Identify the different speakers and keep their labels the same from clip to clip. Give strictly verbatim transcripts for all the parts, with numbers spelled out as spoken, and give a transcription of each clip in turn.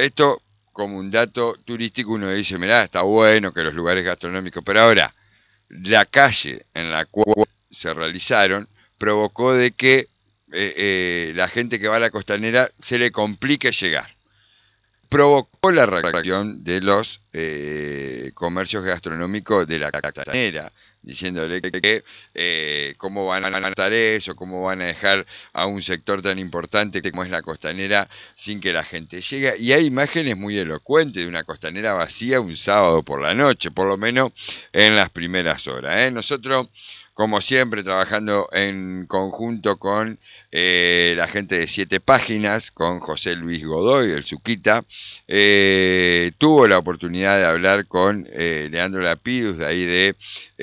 Speaker 1: esto como un dato turístico uno dice, mirá, está bueno que los lugares gastronómicos, pero ahora la calle en la cual se realizaron provocó de que eh, eh, la gente que va a la costanera se le complique llegar. Provocó la reacción de los eh, comercios gastronómicos de la costanera, diciéndole que, que eh, cómo van a tratar eso, cómo van a dejar a un sector tan importante como es la costanera sin que la gente llegue. Y hay imágenes muy elocuentes de una costanera vacía un sábado por la noche, por lo menos en las primeras horas, ¿eh? Nosotros, como siempre, trabajando en conjunto con eh, la gente de Siete Páginas, con José Luis Godoy, el Zuquita, eh, tuvo la oportunidad de hablar con eh, Leandro Lapidus, de ahí de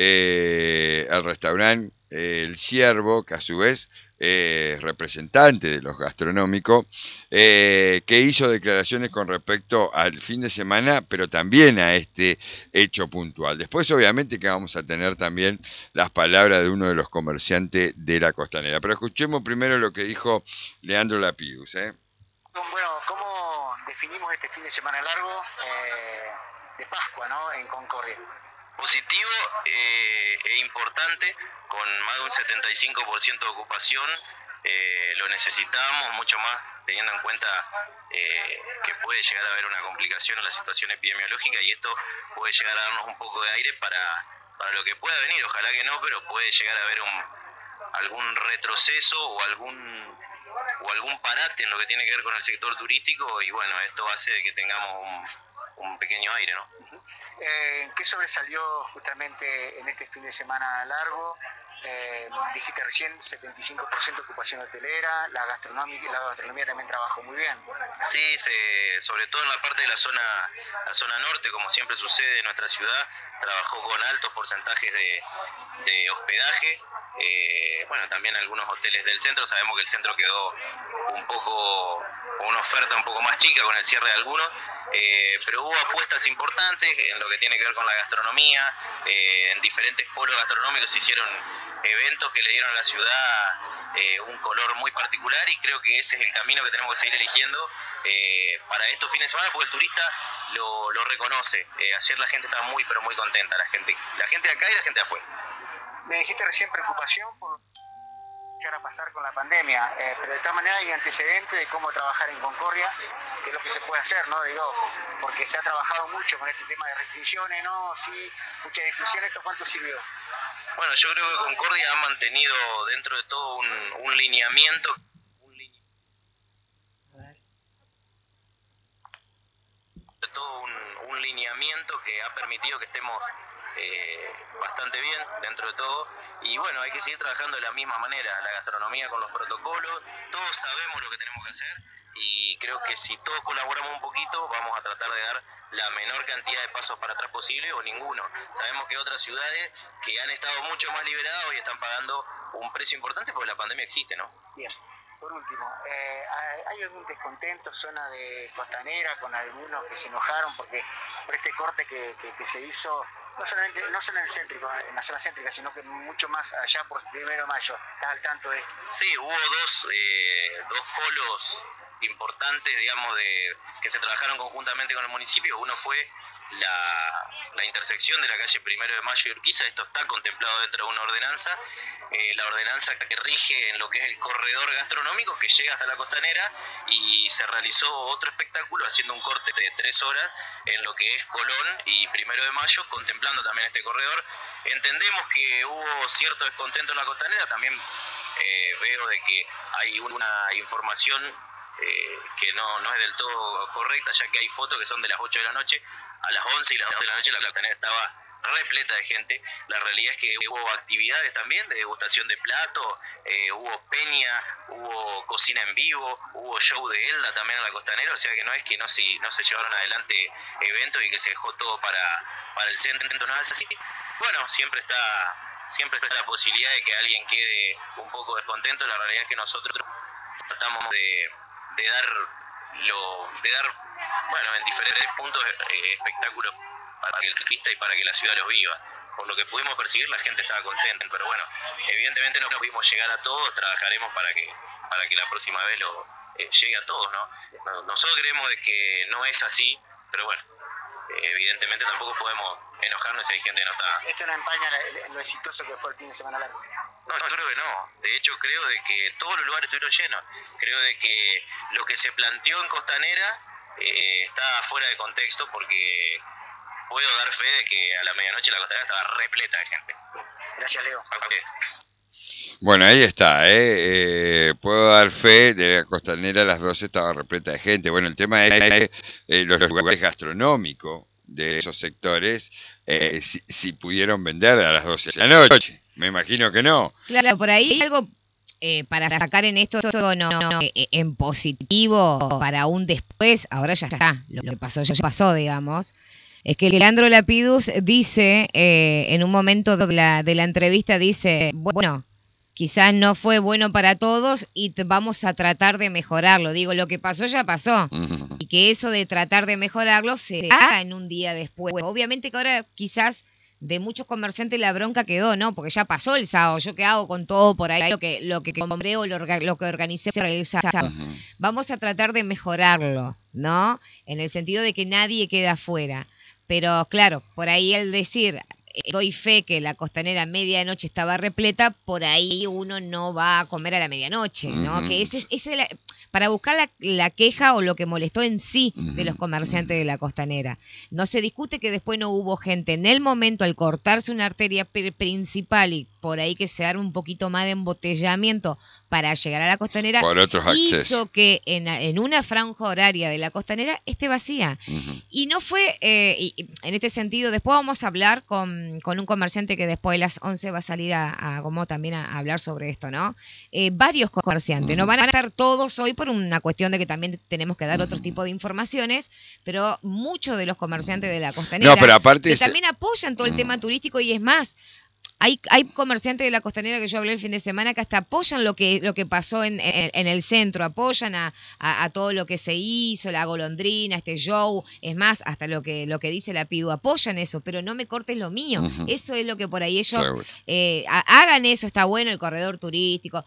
Speaker 1: eh, el restaurante eh, El Ciervo, que a su vez es eh, representante de los gastronómicos, eh, que hizo declaraciones con respecto al fin de semana, pero también a este hecho puntual. Después, obviamente, que vamos a tener también las palabras de uno de los comerciantes de la costanera. Pero escuchemos primero lo que dijo Leandro Lapidus, ¿eh?
Speaker 2: Bueno, ¿cómo definimos este fin de semana largo eh, de Pascua, ¿no? En Concordia?
Speaker 3: Positivo eh, e importante, con más de un setenta y cinco por ciento de ocupación. Eh, lo necesitamos mucho más teniendo en cuenta eh, que puede llegar a haber una complicación en la situación epidemiológica, y esto puede llegar a darnos un poco de aire para, para lo que pueda venir. Ojalá que no, pero puede llegar a haber un, algún retroceso o algún o algún parate en lo que tiene que ver con el sector turístico, y bueno, esto hace que tengamos un, un pequeño aire, ¿no?
Speaker 2: Uh-huh. Eh, ¿Qué sobresalió justamente en este fin de semana largo? Eh, dijiste recién setenta y cinco por ciento de ocupación hotelera, la gastronomía, la gastronomía también trabajó muy bien.
Speaker 3: Sí, se, sobre todo en la parte de la zona, la zona norte, como siempre sucede en nuestra ciudad, trabajó con altos porcentajes de, de hospedaje. Eh, bueno, también algunos hoteles del centro, sabemos que el centro quedó un poco, con una oferta un poco más chica con el cierre de algunos, eh, pero hubo apuestas importantes en lo que tiene que ver con la gastronomía. Eh, en diferentes polos gastronómicos se hicieron eventos que le dieron a la ciudad eh, un color muy particular, y creo que ese es el camino que tenemos que seguir eligiendo eh, para estos fines de semana, porque el turista lo, lo reconoce. Eh, ayer la gente estaba muy pero muy contenta, la gente, la gente de acá y la gente de afuera.
Speaker 2: Me dijiste recién preocupación por llegar a pasar con la pandemia, eh, pero de todas maneras hay antecedentes de cómo trabajar en Concordia, que es lo que se puede hacer, ¿no? Digo, porque se ha trabajado mucho con este tema de restricciones, ¿no? Sí, mucha difusión. ¿Esto cuánto sirvió?
Speaker 3: Bueno, yo creo que Concordia ha mantenido dentro de todo un, un lineamiento, un line... de todo un, un lineamiento que ha permitido que estemos eh, bastante bien dentro de todo, y bueno, hay que seguir trabajando de la misma manera, la gastronomía con los protocolos. Todos sabemos lo que tenemos que hacer, y creo que si todos colaboramos un poquito vamos a tratar de dar la menor cantidad de pasos para atrás posible, o ninguno. Sabemos que otras ciudades que han estado mucho más liberadas hoy están pagando un precio importante porque la pandemia existe, ¿no?
Speaker 2: Bien. Por último, eh, ¿hay algún descontento, zona de costanera, con algunos que se enojaron porque por este corte que, que, que se hizo, no solamente no solo en el céntrico, en la zona céntrica, sino que mucho más allá por primero de mayo? ¿Estás al tanto de esto?
Speaker 3: Sí, hubo dos, eh, dos polos importantes, digamos, de que se trabajaron conjuntamente con el municipio. Uno fue la, la intersección de la calle Primero de Mayo y Urquiza. Esto está contemplado dentro de una ordenanza, eh, la ordenanza que rige en lo que es el corredor gastronómico que llega hasta la costanera, y se realizó otro espectáculo haciendo un corte de tres horas en lo que es Colón y Primero de Mayo, contemplando también este corredor. Entendemos que hubo cierto descontento en la costanera, también eh, veo de que hay una información Eh, que no, no es del todo correcta, ya que hay fotos que son de las ocho de la noche. A las once y las doce de la noche la costanera estaba repleta de gente. La realidad es que hubo actividades también de degustación de platos, eh, hubo peña, hubo cocina en vivo, hubo show de Elda también en la costanera, o sea que no es que no se, no se llevaron adelante eventos y que se dejó todo para, para el centro, no es así. Bueno, siempre está, siempre está la posibilidad de que alguien quede un poco descontento. La realidad es que nosotros tratamos de de dar lo de dar bueno en diferentes puntos eh, espectáculos para que el turista y para que la ciudad los viva. Por lo que pudimos percibir, la gente estaba contenta, pero bueno, evidentemente no pudimos llegar a todos. Trabajaremos para que para que la próxima vez lo eh, llegue a todos, ¿no? Nosotros creemos de que no es así, pero bueno, eh, evidentemente tampoco podemos enojarnos si hay gente que no está.
Speaker 2: Esto no empaña lo exitoso que fue el fin de semana largo.
Speaker 3: No, no, creo que no. De hecho, creo de que todos los lugares estuvieron llenos. Creo de que lo que se planteó en Costanera eh, está fuera de contexto, porque puedo dar fe de que a la medianoche la Costanera estaba repleta de gente.
Speaker 2: Gracias, Leo.
Speaker 1: Bueno, ahí está, ¿eh? Eh, puedo dar fe de la Costanera a las doce estaba repleta de gente. Bueno, el tema es eh, los lugares gastronómicos de esos sectores, eh, si, si pudieron vender a las doce de la noche. Me imagino que no.
Speaker 4: Claro, por ahí algo eh, para sacar en esto no, no, eh, en positivo para un después, ahora ya está, lo que pasó ya pasó, digamos. Es que Leandro Lapidus dice, eh, en un momento de la, de la entrevista, dice, bueno, quizás no fue bueno para todos y te, vamos a tratar de mejorarlo. Digo, lo que pasó ya pasó. Uh-huh. Y que eso de tratar de mejorarlo se haga en un día después. Obviamente que ahora quizás de muchos comerciantes la bronca quedó, ¿no? Porque ya pasó el sábado. ¿Yo qué hago con todo por ahí? Lo que lo que compré o lo, lo que organicé el sábado. Uh-huh. Vamos a tratar de mejorarlo, ¿no? En el sentido de que nadie queda afuera. Pero claro, por ahí el decir, eh, doy fe que la Costanera a medianoche estaba repleta, por ahí uno no va a comer a la medianoche, ¿no? Uh-huh. Que ese, ese la, para buscar la, la queja o lo que molestó en sí de los comerciantes de la Costanera. No se discute que después no hubo gente en el momento al cortarse una arteria principal y por ahí que se arme un poquito más de embotellamiento para llegar a la Costanera,
Speaker 1: por otros
Speaker 4: hizo
Speaker 1: accesos.
Speaker 4: que en, en una franja horaria de la Costanera esté vacía. Uh-huh. Y no fue, eh, y, en este sentido, después vamos a hablar con, con un comerciante que después de las once va a salir a, a como también a, a hablar sobre esto, ¿no? Eh, varios comerciantes, uh-huh. No van a estar todos hoy por una cuestión de que también tenemos que dar uh-huh. otro tipo de informaciones, pero muchos de los comerciantes de la Costanera
Speaker 1: no, pero aparte
Speaker 4: que
Speaker 1: es...
Speaker 4: también apoyan todo el uh-huh. tema turístico y es más... Hay, hay comerciantes de la Costanera que yo hablé el fin de semana que hasta apoyan lo que, lo que pasó en, en, en el centro, apoyan a, a, a todo lo que se hizo, la golondrina, este show, es más, hasta lo que, lo que dice la Pidu, apoyan eso, pero no me cortes lo mío. Uh-huh. Eso es lo que por ahí ellos eh, hagan eso, está bueno el corredor turístico.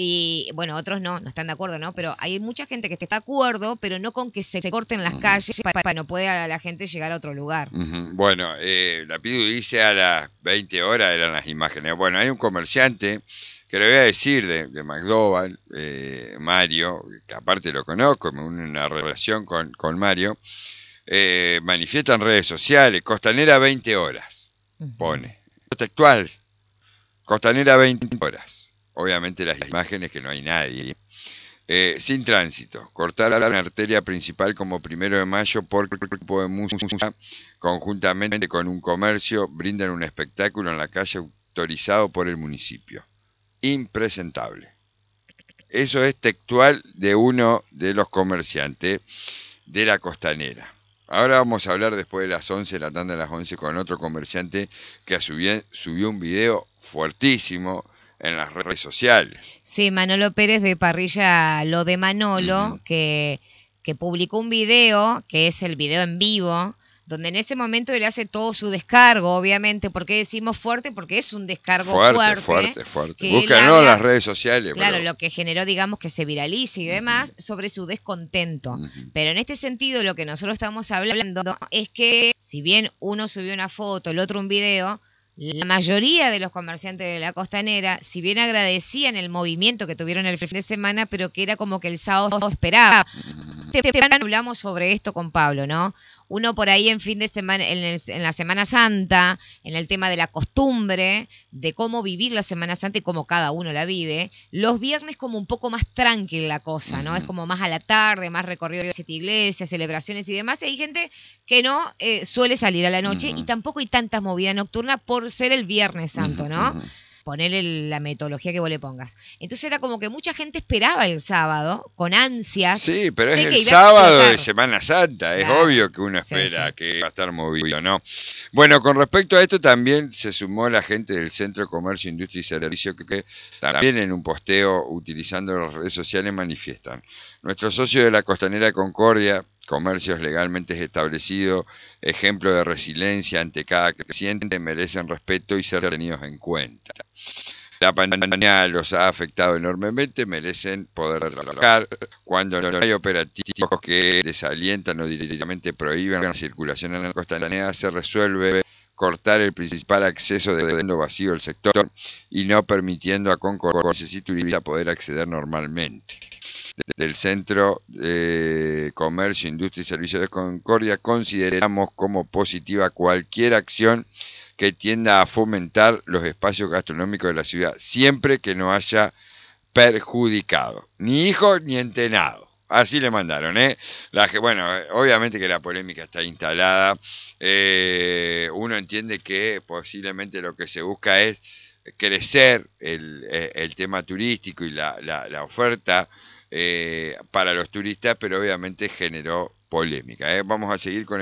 Speaker 4: Y bueno, otros no, no están de acuerdo, ¿no? Pero hay mucha gente que está de acuerdo, pero no con que se corten las uh-huh. calles para, para no pueda la gente llegar a otro lugar.
Speaker 1: Uh-huh. Bueno, eh, la Pidu dice a las veinte horas eran las imágenes. Bueno, hay un comerciante que le voy a decir de, de McDowell, eh, Mario, que aparte lo conozco, me une una relación con, con Mario, eh, manifiesta en redes sociales, Costanera veinte horas, uh-huh. pone. Textual, Costanera veinte horas. Obviamente las imágenes que no hay nadie. Eh, sin tránsito. Cortar la arteria principal como primero de mayo por grupo de música conjuntamente con un comercio brindan un espectáculo en la calle autorizado por el municipio. Impresentable. Eso es textual de uno de los comerciantes de la Costanera. Ahora vamos a hablar después de las once, la tanda de las once, con otro comerciante que subió, subió un video fuertísimo en las redes sociales.
Speaker 4: Sí, Manolo Pérez de Parrilla Lo de Manolo, uh-huh. que, que publicó un video, que es el video en vivo, donde en ese momento él hace todo su descargo, obviamente. ¿Por qué decimos fuerte? Porque es un descargo fuerte. Fuerte,
Speaker 1: fuerte, fuerte. Búscanlo en las redes sociales.
Speaker 4: Claro,
Speaker 1: pero...
Speaker 4: lo que generó, digamos, que se viralice y demás, uh-huh. sobre su descontento. Uh-huh. Pero en este sentido, lo que nosotros estamos hablando es que, si bien uno subió una foto, el otro un video, la mayoría de los comerciantes de la Costanera, si bien agradecían el movimiento que tuvieron el fin de semana, pero que era como que el sábado esperaba. Hablamos sobre esto con Pablo, ¿no? Uno por ahí en fin de semana, en, el, en la Semana Santa, en el tema de la costumbre, de cómo vivir la Semana Santa y cómo cada uno la vive, los viernes como un poco más tranquila la cosa, ¿no? Es como más a la tarde, más recorrido de siete iglesias, celebraciones y demás. Y hay gente que no eh, suele salir a la noche uh-huh. y tampoco hay tanta movida nocturna por ser el Viernes Santo, ¿no? Uh-huh. Ponerle la metodología que vos le pongas. Entonces era como que mucha gente esperaba el sábado con ansias.
Speaker 1: Sí, pero es el sábado de Semana Santa, es claro. obvio que uno espera sí, sí. que va a estar movido, ¿no? Bueno, con respecto a esto también se sumó la gente del Centro de Comercio, Industria y Servicio que, que también en un posteo utilizando las redes sociales manifiestan. Nuestros socios de la Costanera Concordia, comercios legalmente establecidos, ejemplo de resiliencia ante cada creciente, merecen respeto y ser tenidos en cuenta. La pandemia los ha afectado enormemente, merecen poder trabajar. Cuando no hay operativos que desalientan o directamente prohíben la circulación en la costanera, se resuelve cortar el principal acceso dejando vacío el sector y no permitiendo a concordancias y turistas poder acceder normalmente. Del Centro de Comercio, Industria y Servicios de Concordia consideramos como positiva cualquier acción que tienda a fomentar los espacios gastronómicos de la ciudad, siempre que no haya perjudicado, ni hijo ni entenado. Así le mandaron, ¿eh? La que, bueno, obviamente que la polémica está instalada. Eh, uno entiende que posiblemente lo que se busca es crecer el, el tema turístico y la, la, la oferta eh, para los turistas, pero obviamente generó polémica, ¿eh? Vamos a seguir con